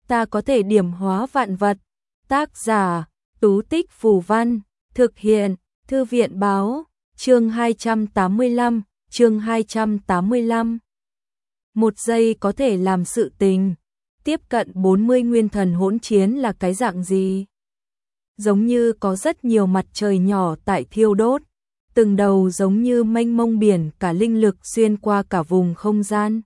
ta có thể điểm hóa vạn vật. Tác giả, Tú Tích Phù Văn, thực hiện, Thư viện Báo, chương 285, chương 285. Một giây có thể làm sự tình. Tiếp cận 40 nguyên thần hỗn chiến là cái dạng gì? Giống như có rất nhiều mặt trời nhỏ tại thiêu đốt, từng đầu giống như mênh mông biển cả linh lực xuyên qua cả vùng không gian.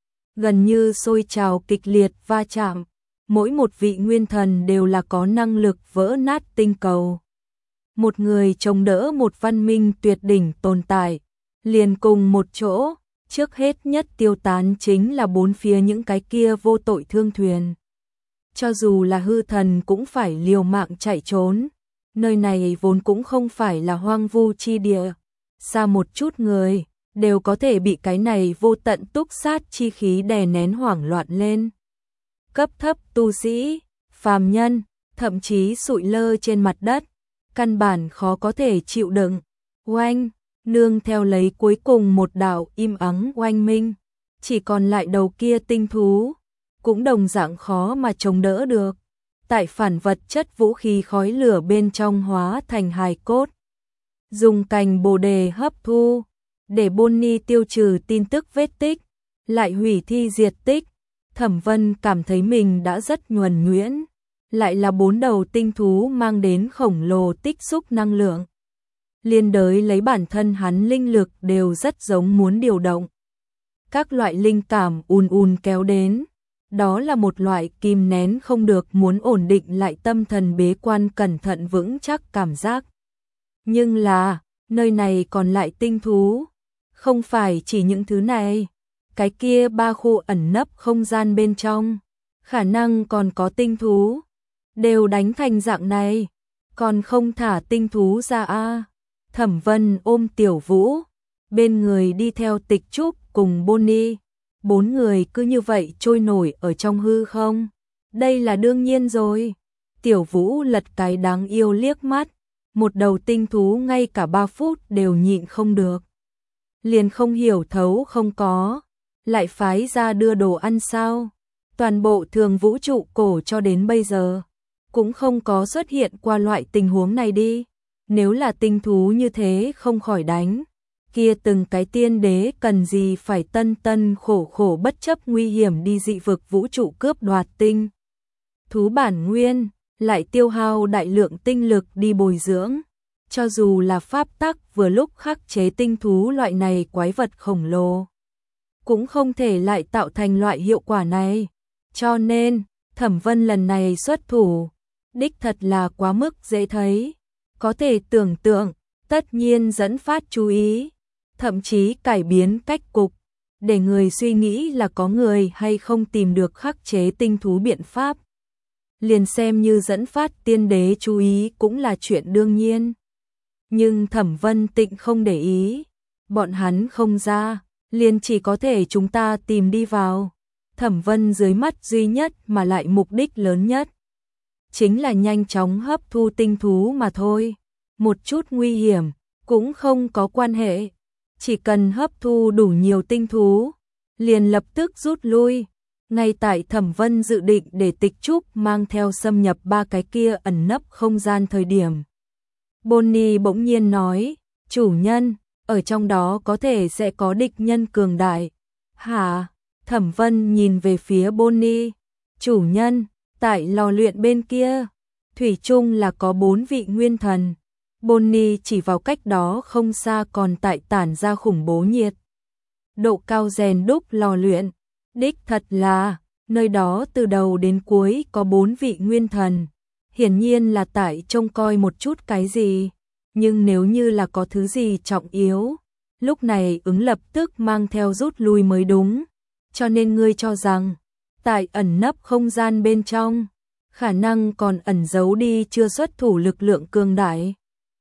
Gần như sôi trào kịch liệt va chạm, mỗi một vị nguyên thần đều là có năng lực vỡ nát tinh cầu. Một người chống đỡ một văn minh tuyệt đỉnh tồn tại, liền cùng một chỗ, trước hết nhất tiêu tán chính là bốn phía những cái kia vô tội thương thuyền. Cho dù là hư thần cũng phải liều mạng chạy trốn, nơi này vốn cũng không phải là hoang vu chi địa, xa một chút người đều có thể bị cái này vô tận túc sát chi khí đè nén hoảng loạn lên. Cấp thấp tu sĩ, phàm nhân, thậm chí sụi lơ trên mặt đất, căn bản khó có thể chịu đựng. Oanh, nương theo lấy cuối cùng một đạo im ắng oanh minh, chỉ còn lại đầu kia tinh thú, cũng đồng dạng khó mà chống đỡ được. Tại phản vật chất vũ khí khói lửa bên trong hóa thành hài cốt. Dùng cành bồ đề hấp thu, để Bonnie tiêu trừ tin tức vết tích, lại hủy thi diệt tích. Thẩm Vân cảm thấy mình đã rất nhuần nhuyễn, lại là 4 đầu tinh thú mang đến khổng lồ tích xúc năng lượng. Liên đới lấy bản thân hắn linh lực đều rất giống muốn điều động. Các loại linh cảm ùn kéo đến, đó là một loại kìm nén không được muốn ổn định lại tâm thần bế quan cẩn thận vững chắc cảm giác. Nhưng là, nơi này còn lại tinh thú, không phải chỉ những thứ này. Cái kia 3 khu ẩn nấp không gian bên trong, khả năng còn có tinh thú, đều đánh thành dạng này, còn không thả tinh thú ra a. Thẩm Vân ôm Tiểu Vũ, bên người đi theo Tịch Trúc cùng Bonnie, 4 người cứ như vậy trôi nổi ở trong hư không. Đây là đương nhiên rồi. Tiểu Vũ lật cái đáng yêu liếc mắt, một đầu tinh thú ngay cả 3 phút đều nhịn không được. Liền không hiểu thấu không có, lại phái ra đưa đồ ăn sao? Toàn bộ thường vũ trụ cổ cho đến bây giờ cũng không có xuất hiện qua loại tình huống này đi. Nếu là tinh thú như thế không khỏi đánh, kia từng cái tiên đế cần gì phải tân khổ bất chấp nguy hiểm đi dị vực vũ trụ cướp đoạt tinh thú bản nguyên, lại tiêu hao đại lượng tinh lực đi bồi dưỡng. Cho dù là pháp tắc vừa lúc khắc chế tinh thú loại này quái vật khổng lồ, cũng không thể lại tạo thành loại hiệu quả này. Cho nên, Thẩm Vân lần này xuất thủ, đích thật là quá mức dễ thấy. Có thể tưởng tượng, tất nhiên dẫn phát chú ý, thậm chí cải biến cách cục, để người suy nghĩ là có người hay không tìm được khắc chế tinh thú biện pháp. Liền xem như dẫn phát tiên đế chú ý cũng là chuyện đương nhiên. Nhưng Thẩm Vân Tịnh không để ý, bọn hắn không ra, liền chỉ có thể chúng ta tìm đi vào. Thẩm Vân dưới mắt duy nhất mà lại mục đích lớn nhất chính là nhanh chóng hấp thu tinh thú mà thôi. Một chút nguy hiểm cũng không có quan hệ, chỉ cần hấp thu đủ nhiều tinh thú, liền lập tức rút lui. Ngay tại Thẩm Vân dự định để Tịch Trúc mang theo xâm nhập 3 cái kia ẩn nấp không gian thời điểm, Bonnie bỗng nhiên nói, chủ nhân, ở trong đó có thể sẽ có địch nhân cường đại. Hả? Thẩm Vân nhìn về phía Bonnie, chủ nhân, tại lò luyện bên kia, thủy chung là có 4 vị nguyên thần. Bonnie chỉ vào cách đó không xa còn tại tản ra khủng bố nhiệt độ cao rèn đúc lò luyện. Đích thật là, nơi đó từ đầu đến cuối có 4 vị nguyên thần. Hiển nhiên là tại trông coi một chút cái gì. Nhưng nếu như là có thứ gì trọng yếu, lúc này ứng lập tức mang theo rút lui mới đúng. Cho nên ngươi cho rằng, tại ẩn nấp không gian bên trong, khả năng còn ẩn giấu đi chưa xuất thủ lực lượng cường đại.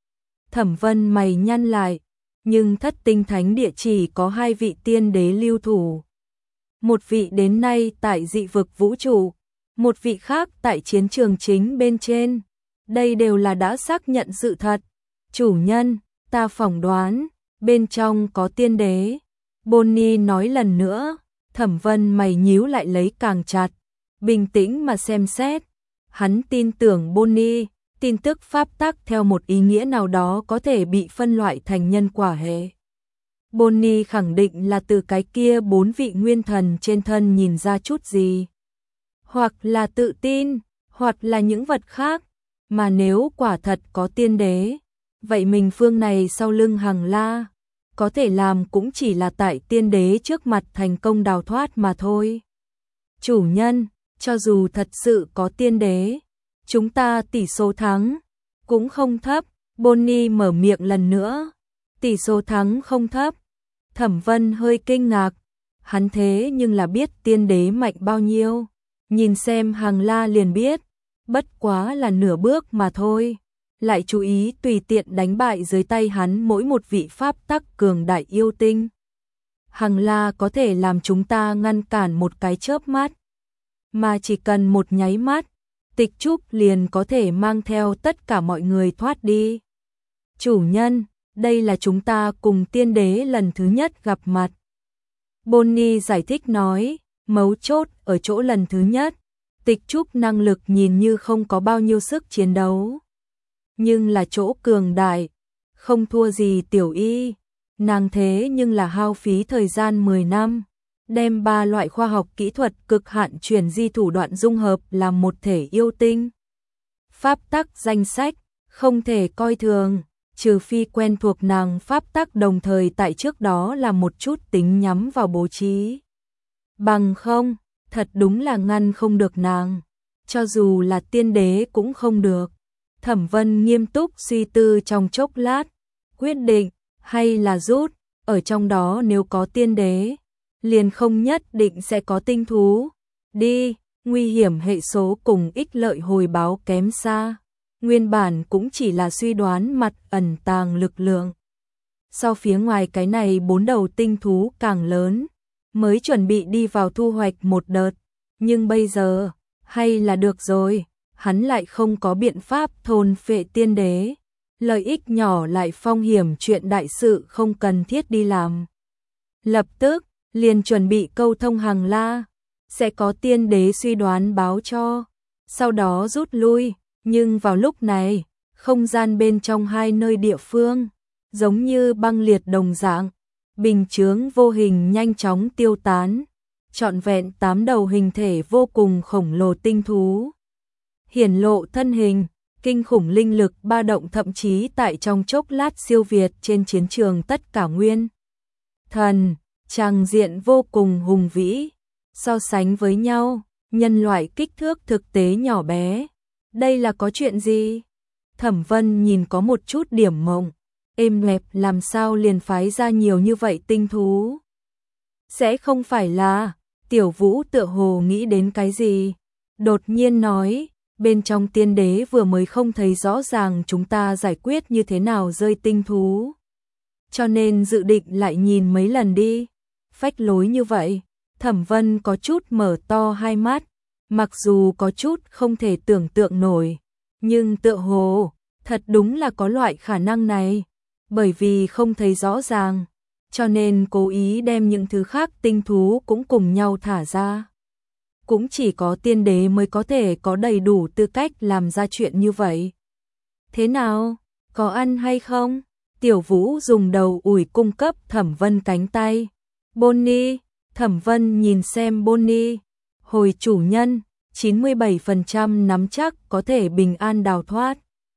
Thẩm Vân mày nhăn lại, nhưng Thất Tinh Thánh Địa chỉ có 2 vị tiên đế lưu thủ. Một vị đến nay tại dị vực vũ trụ, một vị khác tại chiến trường chính bên trên. Đây đều là đã xác nhận sự thật. Chủ nhân, ta phỏng đoán, bên trong có tiên đế. Bonnie nói lần nữa, Thẩm Vân mày nhíu lại lấy càng chặt. bình tĩnh mà xem xét. Hắn tin tưởng Bonnie, tin tức pháp tắc theo một ý nghĩa nào đó có thể bị phân loại thành nhân quả hệ. Bonnie khẳng định là từ cái kia 4 vị nguyên thần trên thân nhìn ra chút gì. Hoặc là tự tin, hoặc là những vật khác. Mà nếu quả thật có tiên đế, vậy mình phương này sau lưng Hằng La, có thể làm cũng chỉ là tại tiên đế trước mặt thành công đào thoát mà thôi. Chủ nhân, cho dù thật sự có tiên đế, chúng ta tỷ số thắng cũng không thấp. Bonnie mở miệng lần nữa. Tỷ số thắng không thấp. Thẩm Vân hơi kinh ngạc. Hắn thế nhưng là biết tiên đế mạnh bao nhiêu. Nhìn xem Hằng La liền biết. Bất quá là nửa bước mà thôi. Lại chú ý tùy tiện đánh bại dưới tay hắn mỗi một vị pháp tắc cường đại yêu tinh. Hằng La có thể làm chúng ta ngăn cản một cái chớp mắt. Mà chỉ cần một nháy mắt, Tịch Trúc liền có thể mang theo tất cả mọi người thoát đi. Chủ nhân, đây là chúng ta cùng tiên đế lần thứ nhất gặp mặt. Bonnie giải thích nói, mấu chốt ở chỗ lần thứ nhất. Tịch Trúc năng lực nhìn như không có bao nhiêu sức chiến đấu. Nhưng là chỗ cường đại, không thua gì Tiểu Y. Nàng thế nhưng là hao phí thời gian 10 năm. Đem 3 loại khoa học kỹ thuật cực hạn chuyển di thủ đoạn dung hợp làm một thể yêu tinh. Pháp tắc danh sách, không thể coi thường, trừ phi quen thuộc nàng pháp tắc đồng thời tại trước đó là một chút tính nhắm vào bố trí. Bằng không, thật đúng là ngăn không được nàng, cho dù là tiên đế cũng không được. Thẩm Vân nghiêm túc suy tư trong chốc lát, quyết định, hay là rút, ở trong đó nếu có tiên đế, liền không nhất định sẽ có tinh thú. Đi, nguy hiểm hệ số cùng ích lợi hồi báo kém xa. Nguyên bản cũng chỉ là suy đoán mặt ẩn tàng lực lượng. Sau phía ngoài cái này 4 đầu tinh thú càng lớn, mới chuẩn bị đi vào thu hoạch một đợt. Nhưng bây giờ, hay là được rồi, hắn lại không có biện pháp thôn phệ tiên đế. Lợi ích nhỏ lại phong hiểm chuyện đại sự không cần thiết đi làm. Lập tức, liền chuẩn bị câu thông Hằng La, sẽ có tiên đế suy đoán báo cho, sau đó rút lui. Nhưng vào lúc này, không gian bên trong hai nơi địa phương, giống như băng liệt đồng dạng, bình chướng vô hình nhanh chóng tiêu tán, trọn vẹn 8 đầu hình thể vô cùng khổng lồ tinh thú. Hiển lộ thân hình, kinh khủng linh lực ba động thậm chí tại trong chốc lát siêu việt trên chiến trường tất cả nguyên thần, tràng diện vô cùng hùng vĩ. So sánh với nhau, nhân loại kích thước thực tế nhỏ bé. Đây là có chuyện gì? Thẩm Vân nhìn có một chút điểm mộng, êm lẹp làm sao liền phái ra nhiều như vậy tinh thú? Sẽ không phải là, Tiểu Vũ tựa hồ nghĩ đến cái gì? Đột nhiên nói, bên trong tiên đế vừa mới không thấy rõ ràng chúng ta giải quyết như thế nào rơi tinh thú. Cho nên dự định lại nhìn mấy lần đi. Phách lối như vậy, Thẩm Vân có chút mở to hai mắt. Mặc dù có chút không thể tưởng tượng nổi, nhưng tựa hồ, thật đúng là có loại khả năng này. Bởi vì không thấy rõ ràng, cho nên cố ý đem những thứ khác tinh thú cũng cùng nhau thả ra. Cũng chỉ có tiên đế mới có thể có đầy đủ tư cách làm ra chuyện như vậy. Thế nào, có ăn hay không? Tiểu Vũ dùng đầu ủi cung cấp Thẩm Vân cánh tay. Bonnie, Thẩm Vân nhìn xem Bonnie. Hồi chủ nhân, 97% nắm chắc có thể bình an đào thoát.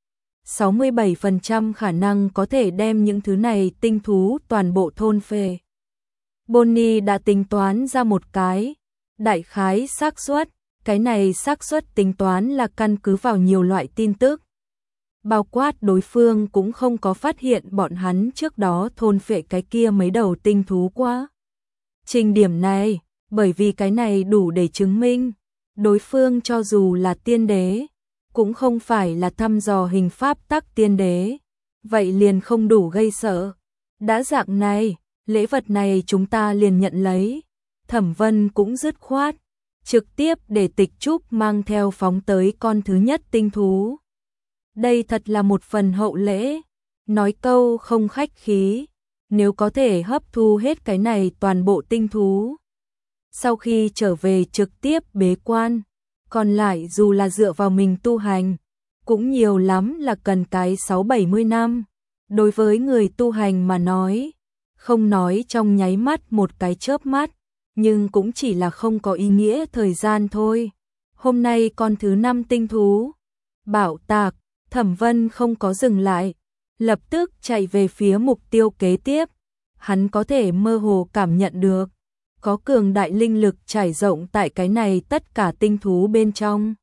67% khả năng có thể đem những thứ này tinh thú toàn bộ thôn phệ. Bonnie đã tính toán ra một cái đại khái xác suất, cái này xác suất tính toán là căn cứ vào nhiều loại tin tức. Bao quát đối phương cũng không có phát hiện bọn hắn trước đó thôn phệ cái kia mấy đầu tinh thú quá. Trình điểm này, bởi vì cái này đủ để chứng minh, đối phương cho dù là tiên đế, cũng không phải là thăm dò hình pháp tắc tiên đế, vậy liền không đủ gây sợ. Đã dạng này, lễ vật này chúng ta liền nhận lấy. Thẩm Vân cũng dứt khoát, trực tiếp để Tịch Trúc mang theo phóng tới con thứ nhất tinh thú. Đây thật là một phần hậu lễ, nói câu không khách khí, nếu có thể hấp thu hết cái này toàn bộ tinh thú. Sau khi trở về trực tiếp bế quan, còn lại dù là dựa vào mình tu hành, cũng nhiều lắm là cần cái 6-70 năm. Đối với người tu hành mà nói, không nói trong nháy mắt một cái chớp mắt, nhưng cũng chỉ là không có ý nghĩa thời gian thôi. Hôm nay con thứ 5 tinh thú, Bảo Tạc, Thẩm Vân không có dừng lại, lập tức chạy về phía mục tiêu kế tiếp. Hắn có thể mơ hồ cảm nhận được, có cường đại linh lực trải rộng tại cái này tất cả tinh thú bên trong.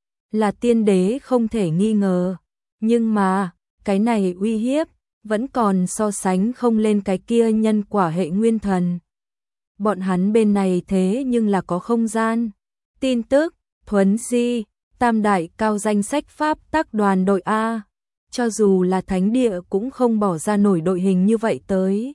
Là tiên đế không thể nghi ngờ, nhưng mà, cái này uy hiếp, vẫn còn so sánh không lên cái kia nhân quả hệ nguyên thần. Bọn hắn bên này thế nhưng là có không gian. Tin tức, Thuấn Di, tam đại cao danh sách pháp tắc đoàn đội A, cho dù là thánh địa cũng không bỏ ra nổi đội hình như vậy tới.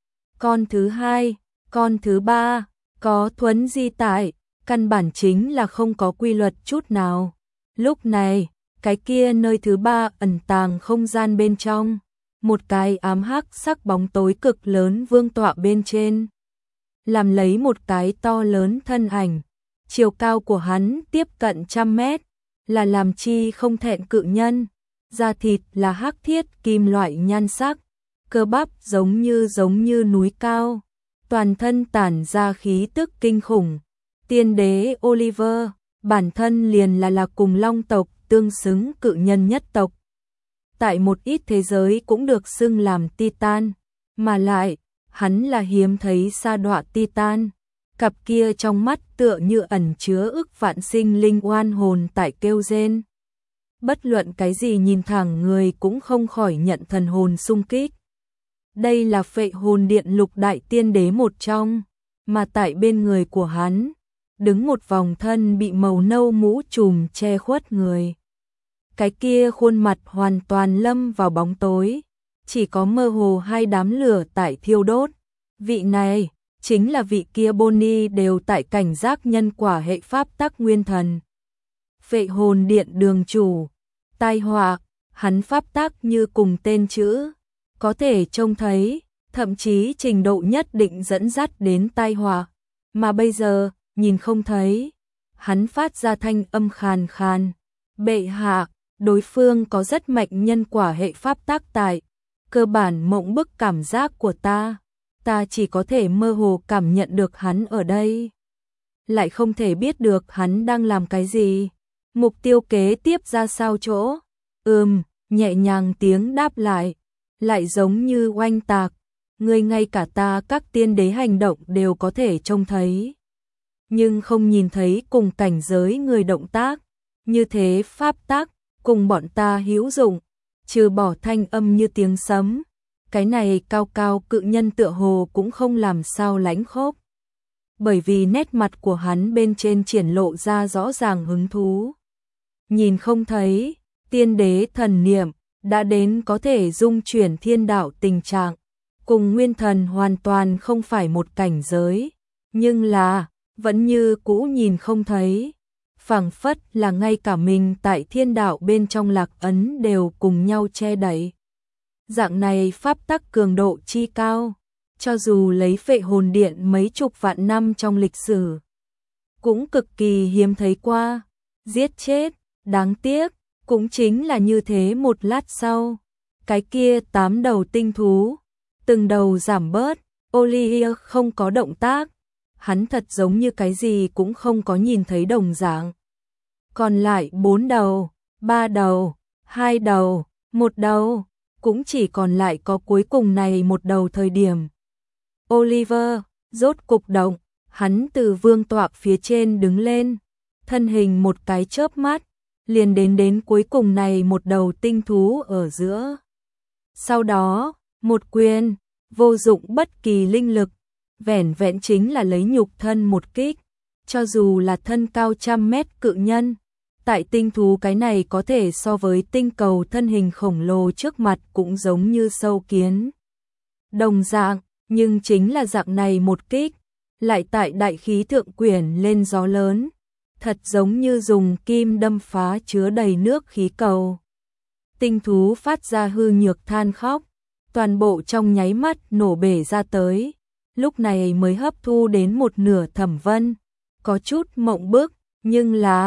Con thứ 2, con thứ 3, có Thuấn Di tại, căn bản chính là không có quy luật chút nào. Lúc này, cái kia nơi thứ 3 ẩn tàng không gian bên trong, một cái ám hắc sắc bóng tối cực lớn vương tọa bên trên, làm lấy một cái to lớn thân ảnh, chiều cao của hắn tiếp cận 100 mét, là làm chi không thẹn cự nhân, da thịt là hắc thiết kim loại nhan sắc, cơ bắp giống như núi cao, toàn thân tản ra khí tức kinh khủng. Tiên đế Oliver, bản thân liền là cùng long tộc tương xứng cự nhân nhất tộc. Tại một ít thế giới cũng được xưng làm Titan, mà lại, hắn là hiếm thấy sa đọa Titan. Cặp kia trong mắt tựa như ẩn chứa ức vạn sinh linh oan hồn tại kêu rên. Bất luận cái gì nhìn thẳng người cũng không khỏi nhận thần hồn xung kích. Đây là Phệ Hồn Điện lục đại tiên đế một trong, mà tại bên người của hắn, đứng một vòng thân bị màu nâu mũ trùm che khuất người. Cái kia khuôn mặt hoàn toàn lâm vào bóng tối, chỉ có mơ hồ hai đám lửa tại thiêu đốt. Vị này, chính là vị kia Bonnie đều tại cảnh giác nhân quả hệ pháp tắc nguyên thần. Phệ Hồn Điện đường chủ, tai họa, hắn pháp tắc như cùng tên chữ, có thể trông thấy, thậm chí trình độ nhất định dẫn dắt đến tai họa, mà bây giờ, nhìn không thấy. Hắn phát ra thanh âm khàn khàn, bệ hạ, đối phương có rất mạnh nhân quả hệ pháp tắc tại, cơ bản mộng bức cảm giác của ta chỉ có thể mơ hồ cảm nhận được hắn ở đây, lại không thể biết được hắn đang làm cái gì. Mục tiêu kế tiếp ra sao chỗ? Nhẹ nhàng tiếng đáp lại giống như oanh tạc, người ngay cả ta các tiên đế hành động đều có thể trông thấy, nhưng không nhìn thấy cùng cảnh giới người động tác, như thế pháp tắc cùng bọn ta hữu dụng, trừ bỏ thanh âm như tiếng sấm, cái này cao cao cự nhân tựa hồ cũng không làm sao lánh khốc, bởi vì nét mặt của hắn bên trên triển lộ ra rõ ràng hứng thú. Nhìn không thấy, tiên đế thần niệm đã đến có thể dung chuyển thiên đạo tình trạng, cùng nguyên thần hoàn toàn không phải một cảnh giới, nhưng là vẫn như cũ nhìn không thấy, phảng phất là ngay cả mình tại thiên đạo bên trong lạc ấn đều cùng nhau che đậy. Dạng này pháp tắc cường độ chi cao, cho dù lấy Phệ Hồn Điện mấy chục vạn năm trong lịch sử, cũng cực kỳ hiếm thấy qua. Giết chết, đáng tiếc, cũng chính là như thế. Một lát sau, cái kia 8 đầu tinh thú, từng đầu giảm bớt, Olivier không có động tác, hắn thật giống như cái gì cũng không có nhìn thấy đồng dạng. Còn lại 4 đầu, 3 đầu, 2 đầu, 1 đầu, cũng chỉ còn lại có cuối cùng này một đầu thời điểm. Oliver, rốt cục động, hắn từ vương tọa phía trên đứng lên, thân hình một cái chớp mắt, liền đến cuối cùng này một đầu tinh thú ở giữa. Sau đó, một quyền, vô dụng bất kỳ linh lực, vẻn vẹn chính là lấy nhục thân một kích, cho dù là thân cao 100 mét cự nhân, tại tinh thú cái này có thể so với tinh cầu thân hình khổng lồ trước mặt cũng giống như sâu kiến. Đồng dạng, nhưng chính là dạng này một kích, lại tại đại khí thượng quyển lên gió lớn, thật giống như dùng kim đâm phá chứa đầy nước khí cầu. Tinh thú phát ra hư nhược than khóc, toàn bộ trong nháy mắt nổ bể ra tới, lúc này mới hấp thu đến một nửa. Thẩm Vân có chút mộng bức, nhưng là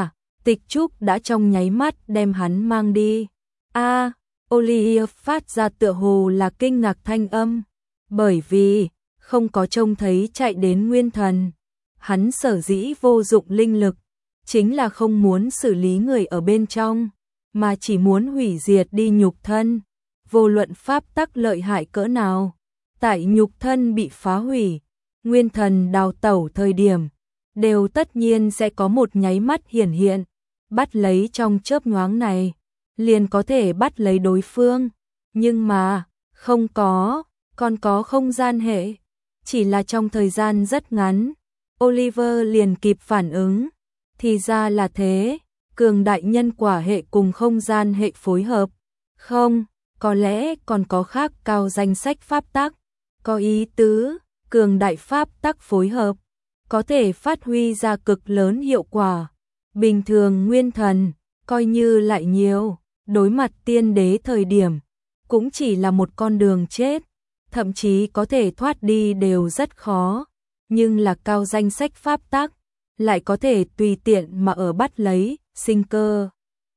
Tịch Trúc đã trong nháy mắt đem hắn mang đi. A, Olivia phát ra tựa hồ là kinh ngạc thanh âm, bởi vì không có trông thấy chạy đến nguyên thần. Hắn sở dĩ vô dụng linh lực, chính là không muốn xử lý người ở bên trong, mà chỉ muốn hủy diệt đi nhục thân. Vô luận pháp tắc lợi hại cỡ nào, tại nhục thân bị phá hủy, nguyên thần đào tẩu thời điểm, đều tất nhiên sẽ có một nháy mắt hiển hiện, bắt lấy trong chớp nhoáng này, liền có thể bắt lấy đối phương. Nhưng mà, không có, còn có không gian hệ, chỉ là trong thời gian rất ngắn, Oliver liền kịp phản ứng, thì ra là thế, cường đại nhân quả hệ cùng không gian hệ phối hợp. Không, có lẽ còn có khác cao danh sách pháp tắc, có ý tứ, cường đại pháp tắc phối hợp, có thể phát huy ra cực lớn hiệu quả. Bình thường nguyên thần, coi như lại nhiều, đối mặt tiên đế thời điểm, cũng chỉ là một con đường chết, thậm chí có thể thoát đi đều rất khó, nhưng là cao danh sách pháp tắc, lại có thể tùy tiện mà ở bắt lấy, sinh cơ.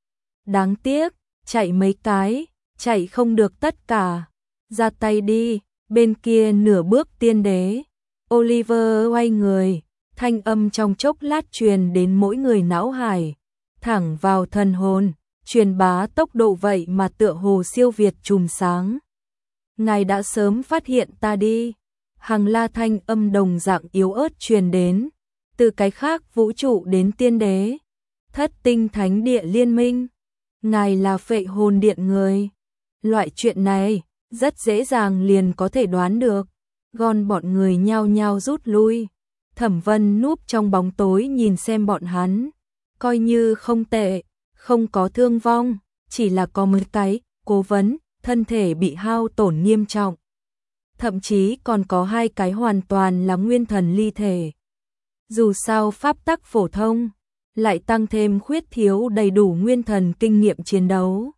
Đáng tiếc, chạy mấy cái, chạy không được tất cả, ra tay đi, bên kia nửa bước tiên đế. Oliver quay người, thanh âm trong chốc lát truyền đến mỗi người não hải, thẳng vào thần hồn, truyền bá tốc độ vậy mà tựa hồ siêu việt chùm sáng. Ngài đã sớm phát hiện ta đi. Hằng La thanh âm đồng dạng yếu ớt truyền đến, từ cái khác vũ trụ đến tiên đế, thất tinh thánh địa liên minh. Ngài là Phệ Hồn Điện người. Loại chuyện này, rất dễ dàng liền có thể đoán được. Gòn bọn người nhao nhao rút lui. Thẩm Vân núp trong bóng tối nhìn xem bọn hắn. Coi như không tệ, không có thương vong, chỉ là có một cái cố vấn, thân thể bị hao tổn nghiêm trọng. Thậm chí còn có 2 cái hoàn toàn là nguyên thần ly thể. Dù sao pháp tắc phổ thông, lại tăng thêm khuyết thiếu đầy đủ nguyên thần kinh nghiệm chiến đấu.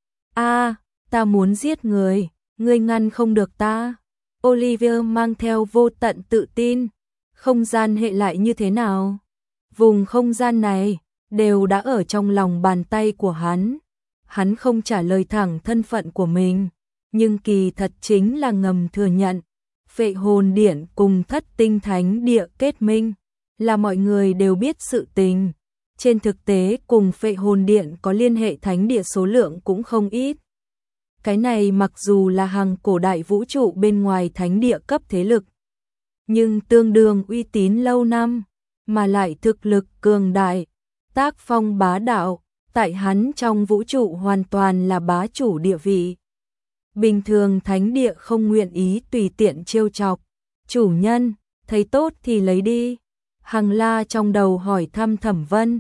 A, ta muốn giết người, ngươi ngăn không được ta. Oliver mang theo vô tận tự tin. Không gian hệ lại như thế nào? Vùng không gian này, đều đã ở trong lòng bàn tay của hắn. Hắn không trả lời thẳng thân phận của mình, nhưng kỳ thật chính là ngầm thừa nhận. Phệ Hồn Điện cùng thất tinh thánh địa kết minh, là mọi người đều biết sự tình. Trên thực tế cùng Phệ Hồn Điện có liên hệ thánh địa số lượng cũng không ít. Cái này mặc dù là hàng cổ đại vũ trụ bên ngoài thánh địa cấp thế lực, nhưng tương đương uy tín lâu năm, mà lại thực lực cường đại, tác phong bá đạo, tại hắn trong vũ trụ hoàn toàn là bá chủ địa vị. Bình thường thánh địa không nguyện ý tùy tiện trêu chọc. Chủ nhân, thấy tốt thì lấy đi. Hằng La trong đầu hỏi thăm Thẩm Vân.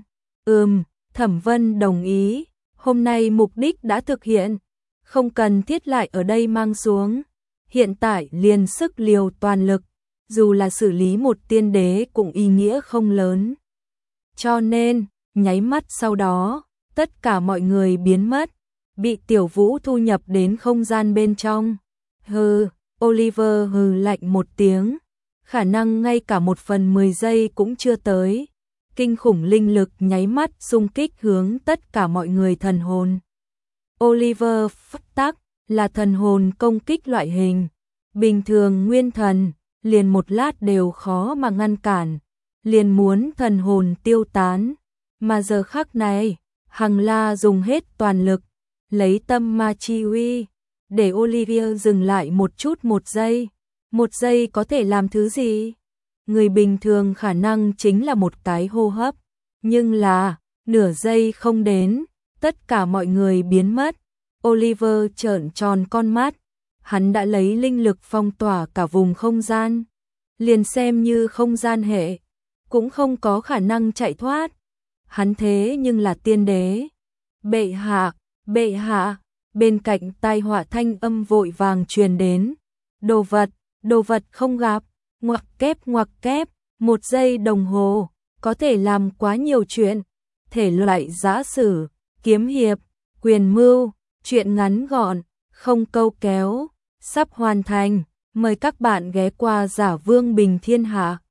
Thẩm Vân đồng ý. Hôm nay mục đích đã thực hiện, không cần thiết lại ở đây mang xuống. Hiện tại liền sức liều toàn lực, dù là xử lý một tiên đế cũng ý nghĩa không lớn. Cho nên, nháy mắt sau đó, tất cả mọi người biến mất, bị Tiểu Vũ thu nhập đến không gian bên trong. Hừ, Oliver hừ lạnh một tiếng, khả năng ngay cả 1/10 giây cũng chưa tới. Kinh khủng linh lực nháy mắt xung kích hướng tất cả mọi người thần hồn. Oliver pháp tắc là thần hồn công kích loại hình, bình thường nguyên thần, liền một lát đều khó mà ngăn cản, liền muốn thần hồn tiêu tán. Mà giờ khắc này, Hằng La dùng hết toàn lực, lấy tâm ma chi uy, để Olivia dừng lại một chút 1 giây. 1 giây có thể làm thứ gì? Người bình thường khả năng chính là một cái hô hấp, nhưng là, nửa giây không đến, tất cả mọi người biến mất. Oliver trợn tròn con mắt, hắn đã lấy linh lực phong tỏa cả vùng không gian, liền xem như không gian hệ, cũng không có khả năng chạy thoát. Hắn thế nhưng là tiên đế. Bệ hạ, bên cạnh tai họa thanh âm vội vàng truyền đến. Đồ vật không gặp, ngoặc kép, 1 giây đồng hồ, có thể làm quá nhiều chuyện. Thể loại giã sử, kiếm hiệp, quyền mưu, chuyện ngắn gọn, không câu kéo, sắp hoàn thành. Mời các bạn ghé qua Giả Vương Bình Thiên Hạ.